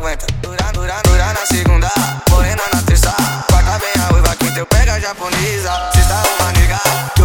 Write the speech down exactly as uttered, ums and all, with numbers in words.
aguenta. Dura, dura, dura na segunda, morena na terça, quarta vem a ruiva, quinta eu pego a japonesa. Sexta uma nega,